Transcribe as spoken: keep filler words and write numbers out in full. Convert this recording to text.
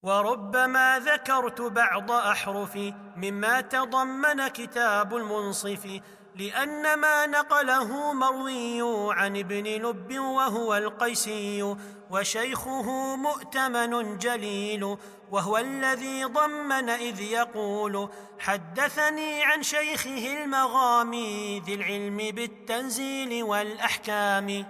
وربما ذكرت بعض أحرفي مما تضمن كتاب المنصف، لأن ما نقله مروي عن ابن لب وهو القيسي، وشيخه مؤتمن جليل، وهو الذي ضمن إذ يقول: حدثني عن شيخه المغامي ذي العلم بالتنزيل والأحكام.